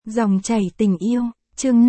Dòng chảy tình yêu, chương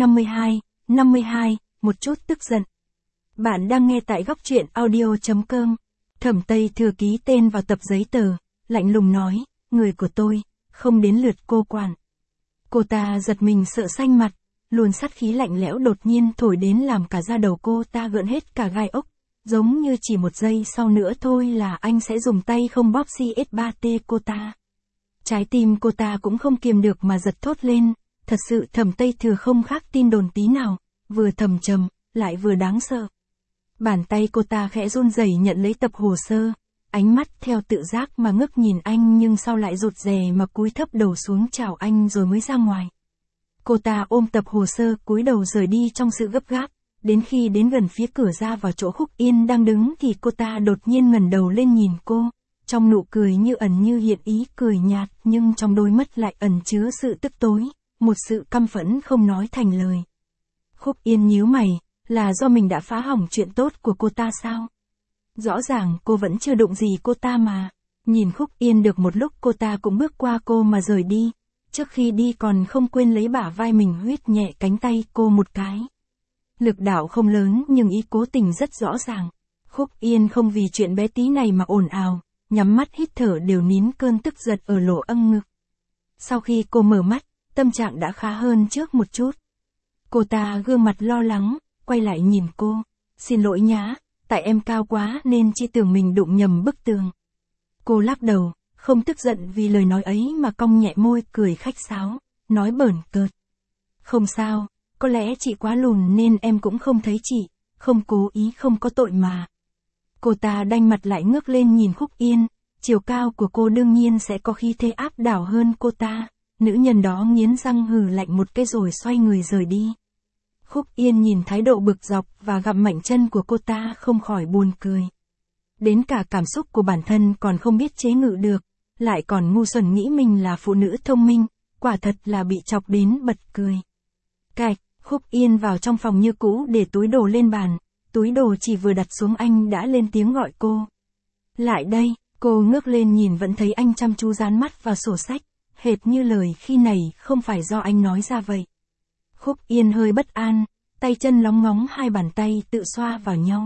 52, một chút tức giận. Bạn đang nghe tại góc truyện audio.com. Thẩm Tây Thừa ký tên vào tập giấy tờ, lạnh lùng nói, người của tôi, không đến lượt cô quản. Cô ta giật mình sợ xanh mặt, luồn sát khí lạnh lẽo đột nhiên thổi đến làm cả da đầu cô ta gợn hết cả gai ốc, giống như chỉ một giây sau nữa thôi là anh sẽ dùng tay không bóp CS3T cô ta. Trái tim cô ta cũng không kiềm được mà giật thốt lên, thật sự Thẩm Tây Thừa không khác tin đồn tí nào, vừa thầm trầm, lại vừa đáng sợ. Bàn tay cô ta khẽ run rẩy nhận lấy tập hồ sơ, ánh mắt theo tự giác mà ngước nhìn anh nhưng sau lại rụt rè mà cúi thấp đầu xuống chào anh rồi mới ra ngoài. Cô ta ôm tập hồ sơ cúi đầu rời đi trong sự gấp gáp, đến khi đến gần phía cửa ra vào chỗ Khúc Yên đang đứng thì cô ta đột nhiên ngẩng đầu lên nhìn cô, trong nụ cười như ẩn như hiện ý cười nhạt nhưng trong đôi mắt lại ẩn chứa sự tức tối, một sự căm phẫn không nói thành lời. Khúc Yên nhíu mày, là do mình đã phá hỏng chuyện tốt của cô ta sao? Rõ ràng cô vẫn chưa đụng gì cô ta mà. Nhìn Khúc Yên được một lúc cô ta cũng bước qua cô mà rời đi, trước khi đi còn không quên lấy bả vai mình huýt nhẹ cánh tay cô một cái. Lực đạo không lớn nhưng ý cố tình rất rõ ràng. Khúc Yên không vì chuyện bé tí này mà ồn ào, nhắm mắt hít thở đều nín cơn tức giận ở lỗ âng ngực. Sau khi cô mở mắt, tâm trạng đã khá hơn trước một chút. Cô ta gương mặt lo lắng, quay lại nhìn cô. Xin lỗi nhá, tại em cao quá nên chỉ tưởng mình đụng nhầm bức tường. Cô lắc đầu, không tức giận vì lời nói ấy mà cong nhẹ môi cười khách sáo, nói bởn cợt. Không sao, có lẽ chị quá lùn nên em cũng không thấy chị, không cố ý không có tội mà. Cô ta đanh mặt lại ngước lên nhìn Khúc Yên, chiều cao của cô đương nhiên sẽ có khí thế áp đảo hơn cô ta. Nữ nhân đó nghiến răng hừ lạnh một cái rồi xoay người rời đi. Khúc Yên nhìn thái độ bực dọc và gặm mạnh chân của cô ta không khỏi buồn cười. Đến cả cảm xúc của bản thân còn không biết chế ngự được, lại còn ngu xuẩn nghĩ mình là phụ nữ thông minh, quả thật là bị chọc đến bật cười. Cạch, Khúc Yên vào trong phòng như cũ để túi đồ lên bàn, túi đồ chỉ vừa đặt xuống anh đã lên tiếng gọi cô. Lại đây, cô ngước lên nhìn vẫn thấy anh chăm chú dán mắt vào sổ sách, hệt như lời khi này không phải do anh nói ra vậy. Khúc Yên hơi bất an, tay chân lóng ngóng hai bàn tay tự xoa vào nhau.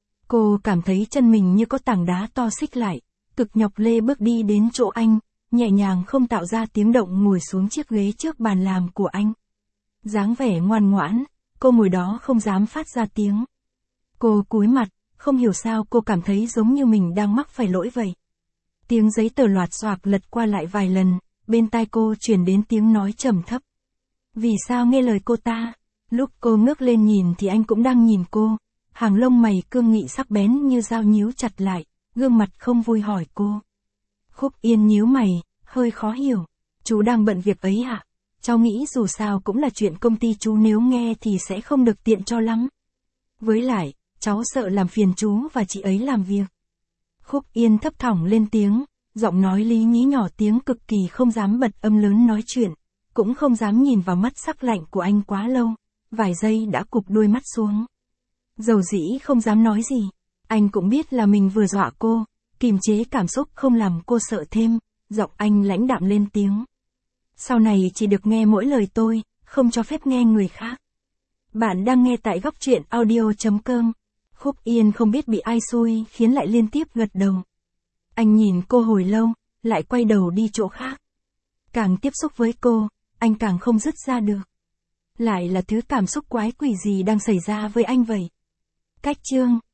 Cô cảm thấy chân mình như có tảng đá to xích lại, cực nhọc lê bước đi đến chỗ anh, nhẹ nhàng không tạo ra tiếng động ngồi xuống chiếc ghế trước bàn làm của anh. Dáng vẻ ngoan ngoãn, cô ngồi đó không dám phát ra tiếng. Cô cúi mặt, không hiểu sao cô cảm thấy giống như mình đang mắc phải lỗi vậy. Tiếng giấy tờ loạt xoạc lật qua lại vài lần, bên tai cô truyền đến tiếng nói trầm thấp. Vì sao nghe lời cô ta? Lúc cô ngước lên nhìn thì anh cũng đang nhìn cô, hàng lông mày cương nghị sắc bén như dao nhíu chặt lại, gương mặt không vui hỏi cô. Khúc Yên nhíu mày, hơi khó hiểu. Chú đang bận việc ấy hả? Cháu nghĩ dù sao cũng là chuyện công ty chú, nếu nghe thì sẽ không được tiện cho lắm. Với lại, cháu sợ làm phiền chú và chị ấy làm việc. Khúc Yên thấp thỏng lên tiếng, giọng nói lý nhí nhỏ tiếng cực kỳ không dám bật âm lớn nói chuyện, cũng không dám nhìn vào mắt sắc lạnh của anh quá lâu, vài giây đã cụp đôi mắt xuống. Dầu dĩ không dám nói gì, anh cũng biết là mình vừa dọa cô, kìm chế cảm xúc không làm cô sợ thêm, giọng anh lãnh đạm lên tiếng. Sau này chỉ được nghe mỗi lời tôi, không cho phép nghe người khác. Bạn đang nghe tại góc truyện audio.com. Khúc Yên không biết bị ai xui khiến lại liên tiếp gật đầu. Anh nhìn cô hồi lâu, lại quay đầu đi chỗ khác. Càng tiếp xúc với cô, anh càng không dứt ra được. Lại là thứ cảm xúc quái quỷ gì đang xảy ra với anh vậy? Cách chương